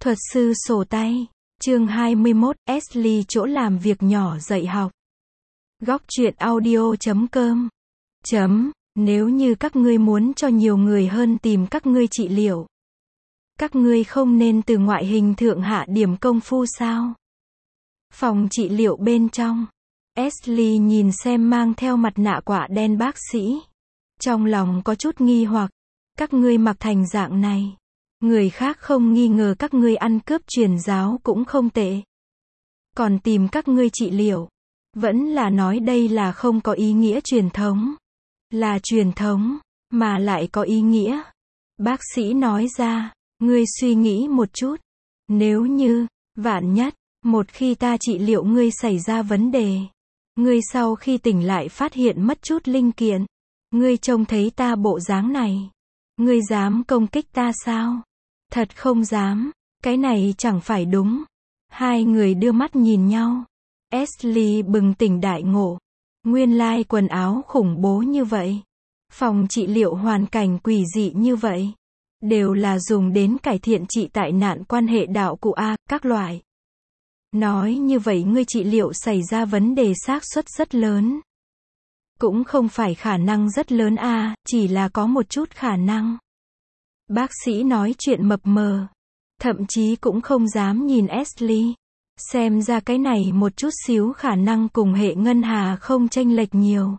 Thuật sư sổ tay. Chương 21, Ashley chỗ làm việc nhỏ dạy học. Góc truyện audio.com. Nếu như các ngươi muốn cho nhiều người hơn tìm các ngươi trị liệu, các ngươi không nên từ ngoại hình thượng hạ điểm công phu sao? Phòng trị liệu bên trong, Ashley nhìn xem mang theo mặt nạ quả đen bác sĩ. Trong lòng có chút nghi hoặc, các ngươi mặc thành dạng này, người khác không nghi ngờ các ngươi ăn cướp truyền giáo cũng không tệ. Còn tìm các ngươi trị liệu, vẫn là nói đây là không có ý nghĩa truyền thống. Là truyền thống, mà lại có ý nghĩa. Bác sĩ nói ra, ngươi suy nghĩ một chút. Nếu như, vạn nhất, một khi ta trị liệu ngươi xảy ra vấn đề, ngươi sau khi tỉnh lại phát hiện mất chút linh kiện, ngươi trông thấy ta bộ dáng này, ngươi dám công kích ta sao? Thật không dám, cái này chẳng phải đúng. Hai người đưa mắt nhìn nhau. Ashley bừng tỉnh đại ngộ. Nguyên lai quần áo khủng bố như vậy, phòng trị liệu hoàn cảnh quỷ dị như vậy, đều là dùng đến cải thiện trị tại nạn quan hệ đạo cụ A, các loại. Nói như vậy ngươi trị liệu xảy ra vấn đề xác suất rất lớn. Cũng không phải khả năng rất lớn A, chỉ là có một chút khả năng. Bác sĩ nói chuyện mập mờ, thậm chí cũng không dám nhìn Ashley. Xem ra cái này một chút xíu khả năng cùng hệ ngân hà không chênh lệch nhiều.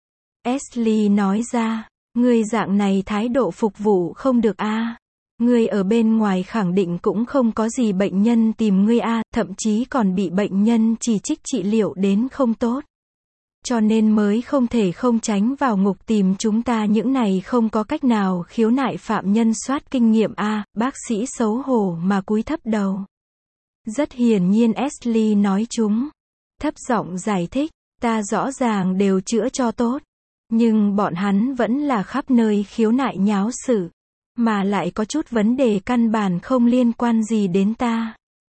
Ashley nói ra, ngươi dạng này thái độ phục vụ không được a. Ngươi ở bên ngoài khẳng định cũng không có gì bệnh nhân tìm ngươi a, thậm chí còn bị bệnh nhân chỉ trích trị liệu đến không tốt. Cho nên mới không thể không tránh vào ngục tìm chúng ta những này không có cách nào khiếu nại phạm nhân soát kinh nghiệm a. Bác sĩ xấu hổ mà cúi thấp đầu. Rất hiển nhiên Ashley nói chúng. Thấp giọng giải thích, ta rõ ràng đều chữa cho tốt. Nhưng bọn hắn vẫn là khắp nơi khiếu nại nháo sự. Mà lại có chút vấn đề căn bản không liên quan gì đến ta.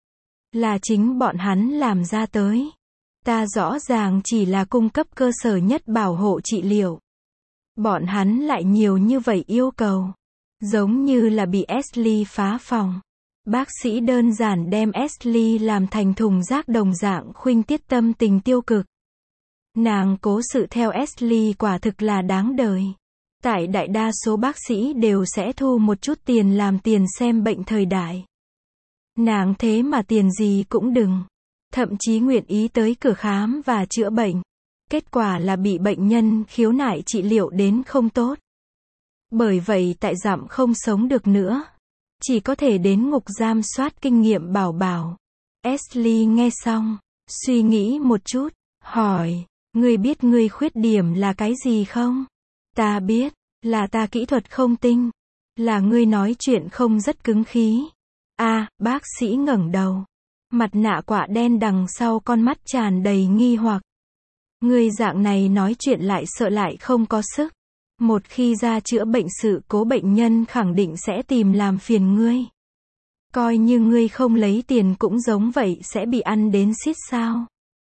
Là chính bọn hắn làm ra tới. Ta rõ ràng chỉ là cung cấp cơ sở nhất bảo hộ trị liệu. Bọn hắn lại nhiều như vậy yêu cầu. Giống như là bị Ashley phá phòng. Bác sĩ đơn giản đem Ashley làm thành thùng rác đồng dạng khuynh tiết tâm tình tiêu cực. Nàng cố sự theo Ashley quả thực là đáng đời. Tại đại đa số bác sĩ đều sẽ thu một chút tiền làm tiền xem bệnh thời đại. Nàng thế mà tiền gì cũng đừng. Thậm chí nguyện ý tới cửa khám và chữa bệnh. Kết quả là bị bệnh nhân khiếu nại trị liệu đến không tốt. Bởi vậy tại dặm không sống được nữa. Chỉ có thể đến ngục giam soát kinh nghiệm bảo bảo. Ashley nghe xong, suy nghĩ một chút, hỏi, ngươi biết ngươi khuyết điểm là cái gì không? Ta biết, là ta kỹ thuật không tinh, là ngươi nói chuyện không rất cứng khí. Bác sĩ ngẩng đầu, mặt nạ quả đen đằng sau con mắt tràn đầy nghi hoặc. Ngươi dạng này nói chuyện lại sợ lại không có sức. Một khi ra chữa bệnh sự cố bệnh nhân khẳng định sẽ tìm làm phiền ngươi. Coi như ngươi không lấy tiền cũng giống vậy sẽ bị ăn đến xít sao.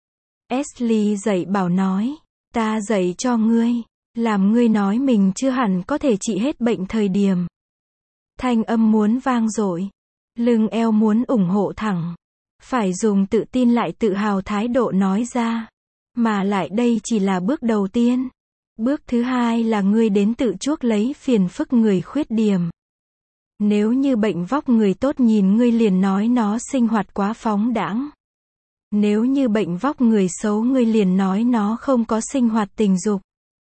Ashley dạy bảo nói, ta dạy cho ngươi, làm ngươi nói mình chưa hẳn có thể trị hết bệnh thời điểm. Thanh âm muốn vang dội, lưng eo muốn ủng hộ thẳng. Phải dùng tự tin lại tự hào thái độ nói ra. Mà lại đây chỉ là bước đầu tiên. Bước thứ hai là ngươi đến tự chuốc lấy phiền phức người khuyết điểm. Nếu như bệnh vóc người tốt nhìn ngươi liền nói nó sinh hoạt quá phóng đãng. Nếu như bệnh vóc người xấu ngươi liền nói nó không có sinh hoạt tình dục.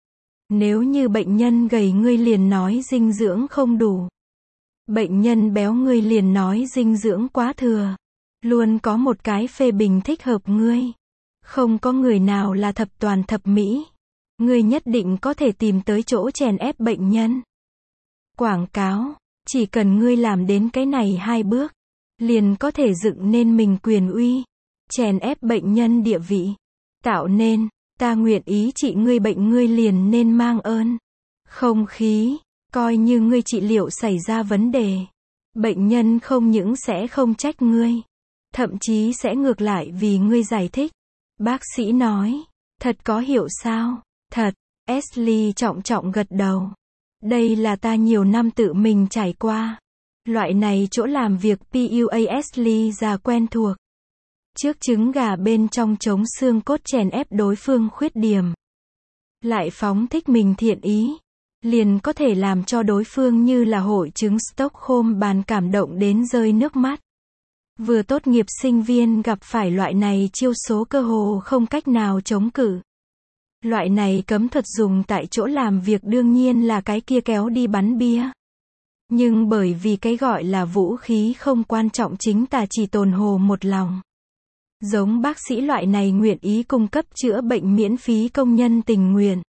Nếu như bệnh nhân gầy ngươi liền nói dinh dưỡng không đủ. Bệnh nhân béo ngươi liền nói dinh dưỡng quá thừa. Luôn có một cái phê bình thích hợp ngươi. Không có người nào là thập toàn thập mỹ. Ngươi nhất định có thể tìm tới chỗ chèn ép bệnh nhân. Quảng cáo, chỉ cần ngươi làm đến cái này 2 bước, liền có thể dựng nên mình quyền uy, chèn ép bệnh nhân địa vị, tạo nên, ta nguyện ý trị ngươi bệnh ngươi liền nên mang ơn. Không khí, coi như ngươi trị liệu xảy ra vấn đề. Bệnh nhân không những sẽ không trách ngươi, thậm chí sẽ ngược lại vì ngươi giải thích. Bác sĩ nói, thật có hiểu sao? Thật, Ashley trọng trọng gật đầu. Đây là ta nhiều năm tự mình trải qua. Loại này chỗ làm việc PUASLY già quen thuộc. Trước trứng gà bên trong chống xương cốt chèn ép đối phương khuyết điểm. Lại phóng thích mình thiện ý. Liền có thể làm cho đối phương như là hội chứng Stockholm bàn cảm động đến rơi nước mắt. Vừa tốt nghiệp sinh viên gặp phải loại này chiêu số cơ hồ không cách nào chống cự. Loại này cấm thuật dùng tại chỗ làm việc đương nhiên là cái kia kéo đi bắn bia. Nhưng bởi vì cái gọi là vũ khí không quan trọng chính tà chỉ tồn hồ một lòng. Giống bác sĩ loại này nguyện ý cung cấp chữa bệnh miễn phí công nhân tình nguyện.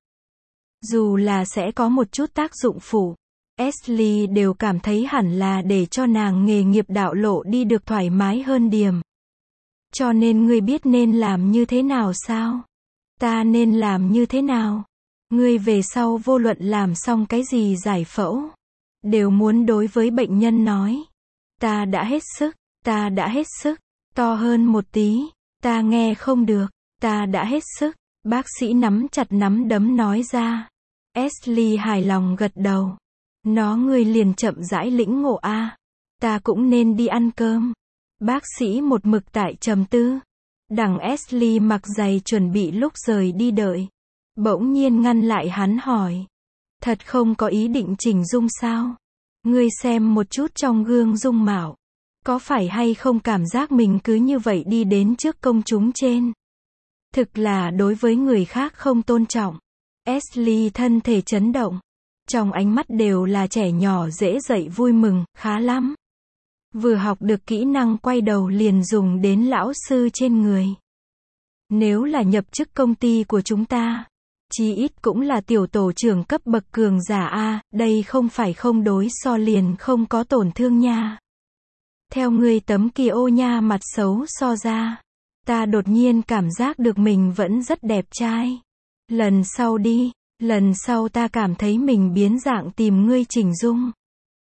Dù là sẽ có một chút tác dụng phụ, Ashley đều cảm thấy hẳn là để cho nàng nghề nghiệp đạo lộ đi được thoải mái hơn điểm. Cho nên ngươi biết nên làm như thế nào sao? Ta nên làm như thế nào? Ngươi về sau vô luận làm xong cái gì giải phẫu, đều muốn đối với bệnh nhân nói. Ta đã hết sức, to hơn một tí, ta nghe không được, ta đã hết sức. Bác sĩ nắm chặt nắm đấm nói ra. Ashley hài lòng gật đầu. Ngươi liền chậm rãi lĩnh ngộ a. Ta cũng nên đi ăn cơm. Bác sĩ một mực tại trầm tư. Đằng Ashley mặc giày chuẩn bị lúc rời đi đợi. Bỗng nhiên ngăn lại hắn hỏi. Thật không có ý định chỉnh dung sao? Ngươi xem một chút trong gương dung mạo. Có phải hay không cảm giác mình cứ như vậy đi đến trước công chúng trên? Thực là đối với người khác không tôn trọng. Ashley thân thể chấn động. Trong ánh mắt đều là trẻ nhỏ dễ dậy vui mừng, khá lắm. Vừa học được kỹ năng quay đầu liền dùng đến lão sư trên người. Nếu là nhập chức công ty của chúng ta, chí ít cũng là tiểu tổ trưởng cấp bậc cường giả a, đây không phải không đối so liền không có tổn thương nha. Theo ngươi tấm kia ô nha mặt xấu so ra, ta đột nhiên cảm giác được mình vẫn rất đẹp trai. Lần sau đi, lần sau ta cảm thấy mình biến dạng tìm ngươi chỉnh dung.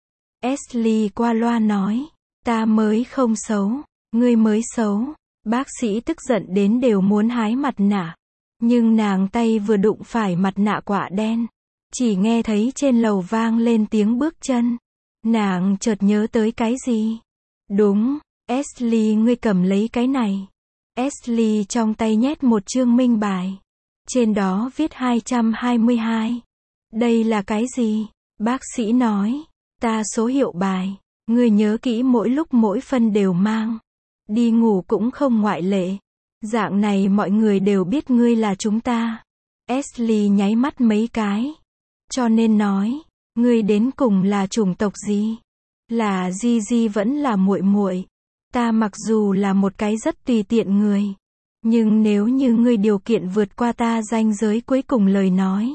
Ashley qua loa nói, ta mới không xấu, ngươi mới xấu. Bác sĩ tức giận đến đều muốn hái mặt nạ. Nhưng nàng tay vừa đụng phải mặt nạ quả đen. Chỉ nghe thấy trên lầu vang lên tiếng bước chân. Nàng chợt nhớ tới cái gì? Đúng, Ashley ngươi cầm lấy cái này. Ashley trong tay nhét một chương minh bài. Trên đó viết 222. Đây là cái gì? Bác sĩ nói. Ta số hiệu bài. Ngươi nhớ kỹ mỗi lúc mỗi phân đều mang. Đi ngủ cũng không ngoại lệ. Dạng này mọi người đều biết ngươi là chúng ta. Ashley nháy mắt mấy cái. Cho nên nói, ngươi đến cùng là chủng tộc gì? Là Gigi vẫn là muội muội. Ta mặc dù là một cái rất tùy tiện người, nhưng nếu như ngươi điều kiện vượt qua ta ranh giới cuối cùng lời nói,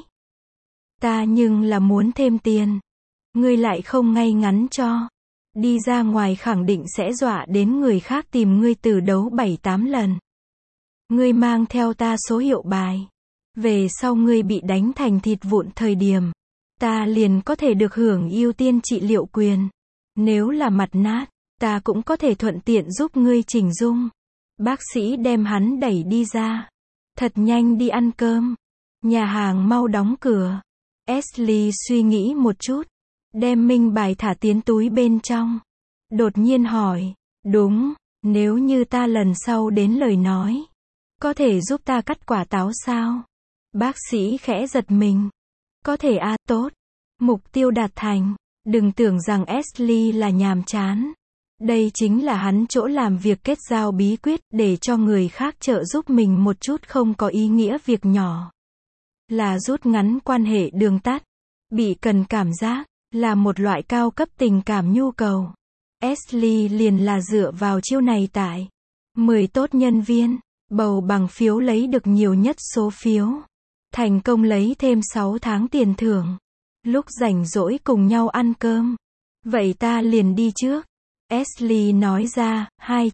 ta nhưng là muốn thêm tiền. Ngươi lại không ngay ngắn cho. Đi ra ngoài khẳng định sẽ dọa đến người khác tìm ngươi từ đấu 7-8 lần. Ngươi mang theo ta số hiệu bài. Về sau ngươi bị đánh thành thịt vụn thời điểm, ta liền có thể được hưởng ưu tiên trị liệu quyền. Nếu là mặt nát, ta cũng có thể thuận tiện giúp ngươi chỉnh dung. Bác sĩ đem hắn đẩy đi ra. Thật nhanh đi ăn cơm. Nhà hàng mau đóng cửa. Ashley suy nghĩ một chút. Đem minh bài thả tiến túi bên trong. Đột nhiên hỏi. Đúng, nếu như ta lần sau đến lời nói, có thể giúp ta cắt quả táo sao? Bác sĩ khẽ giật mình. Có thể a, tốt. Mục tiêu đạt thành. Đừng tưởng rằng Ashley là nhàm chán. Đây chính là hắn chỗ làm việc kết giao bí quyết để cho người khác trợ giúp mình một chút không có ý nghĩa việc nhỏ. Là rút ngắn quan hệ đường tắt. Bị cần cảm giác là một loại cao cấp tình cảm nhu cầu. Ashley liền là dựa vào chiêu này tại 10 tốt nhân viên, bầu bằng phiếu lấy được nhiều nhất số phiếu. Thành công lấy thêm 6 tháng tiền thưởng. Lúc rảnh rỗi cùng nhau ăn cơm. Vậy ta liền đi trước. Ashley nói ra,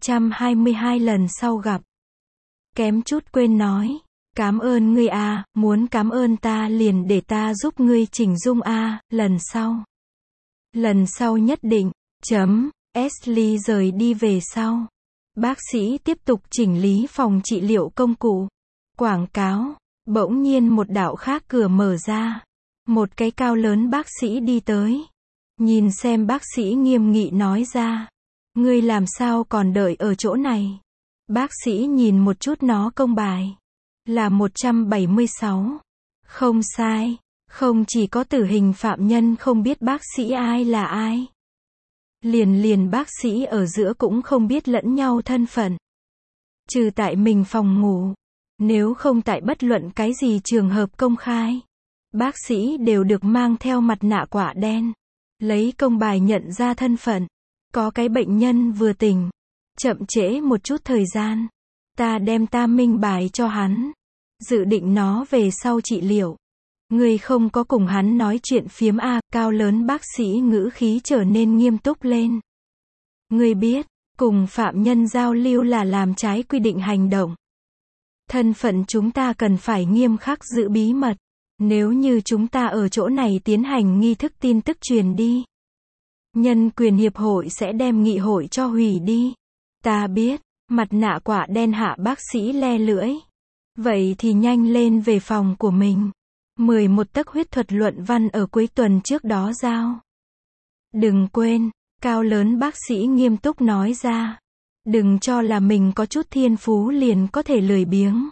222 lần sau gặp. Kém chút quên nói. Cảm ơn ngươi a, muốn cảm ơn ta liền để ta giúp ngươi chỉnh dung a, lần sau. Lần sau nhất định. Ashley rời đi về sau. Bác sĩ tiếp tục chỉnh lý phòng trị liệu công cụ. Quảng cáo. Bỗng nhiên một đạo khác cửa mở ra. Một cái cao lớn bác sĩ đi tới. Nhìn xem bác sĩ nghiêm nghị nói ra. Ngươi làm sao còn đợi ở chỗ này? Bác sĩ nhìn một chút nó công bài. Là 176. Không sai. Không chỉ có tử hình phạm nhân không biết bác sĩ ai là ai. Liền bác sĩ ở giữa cũng không biết lẫn nhau thân phận. Trừ tại mình phòng ngủ. Nếu không tại bất luận cái gì trường hợp công khai. Bác sĩ đều được mang theo mặt nạ quả đen. Lấy công bài nhận ra thân phận. Có cái bệnh nhân vừa tỉnh. Chậm trễ một chút thời gian. Ta đem ta minh bài cho hắn. Dự định nó về sau trị liệu. Ngươi không có cùng hắn nói chuyện phiếm à, cao lớn bác sĩ ngữ khí trở nên nghiêm túc lên. Ngươi biết, cùng phạm nhân giao lưu là làm trái quy định hành động. Thân phận chúng ta cần phải nghiêm khắc giữ bí mật. Nếu như chúng ta ở chỗ này tiến hành nghi thức tin tức truyền đi. Nhân quyền hiệp hội sẽ đem nghị hội cho hủy đi. Ta biết, mặt nạ quả đen hạ bác sĩ le lưỡi. Vậy thì nhanh lên về phòng của mình. 11 tấc huyết thuật luận văn ở cuối tuần trước đó giao. Đừng quên, cao lớn bác sĩ nghiêm túc nói ra. Đừng cho là mình có chút thiên phú liền có thể lười biếng.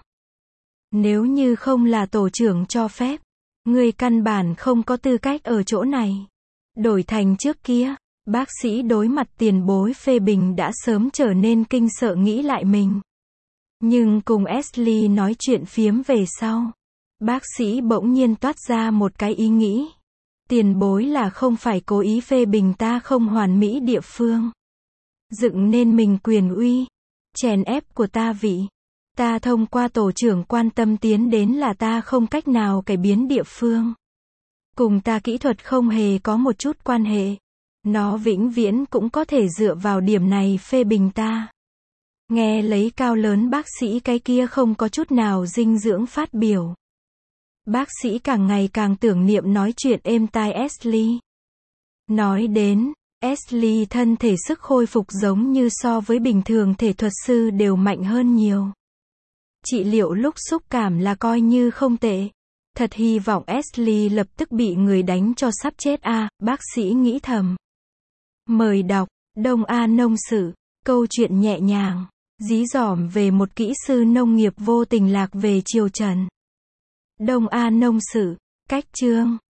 Nếu như không là tổ trưởng cho phép, ngươi căn bản không có tư cách ở chỗ này. Đổi thành trước kia, bác sĩ đối mặt tiền bối phê bình đã sớm trở nên kinh sợ nghĩ lại mình. Nhưng cùng Ashley nói chuyện phiếm về sau, bác sĩ bỗng nhiên toát ra một cái ý nghĩ. Tiền bối là không phải cố ý phê bình ta không hoàn mỹ địa phương. Dựng nên mình quyền uy, chèn ép của ta vị. Ta thông qua tổ trưởng quan tâm tiến đến là ta không cách nào cải biến địa phương. Cùng ta kỹ thuật không hề có một chút quan hệ. Nó vĩnh viễn cũng có thể dựa vào điểm này phê bình ta. Nghe lấy cao lớn bác sĩ cái kia không có chút nào dinh dưỡng phát biểu. Bác sĩ càng ngày càng tưởng niệm nói chuyện êm tai Ashley. Nói đến, Ashley thân thể sức khôi phục giống như so với bình thường thể thuật sư đều mạnh hơn nhiều. Trị liệu lúc xúc cảm là coi như không tệ. Thật hy vọng Ashley lập tức bị người đánh cho sắp chết à, bác sĩ nghĩ thầm. Mời đọc, Đông A Nông Sự, câu chuyện nhẹ nhàng, dí dỏm về một kỹ sư nông nghiệp vô tình lạc về triều Trần. Đông A Nông Sự, cách chương.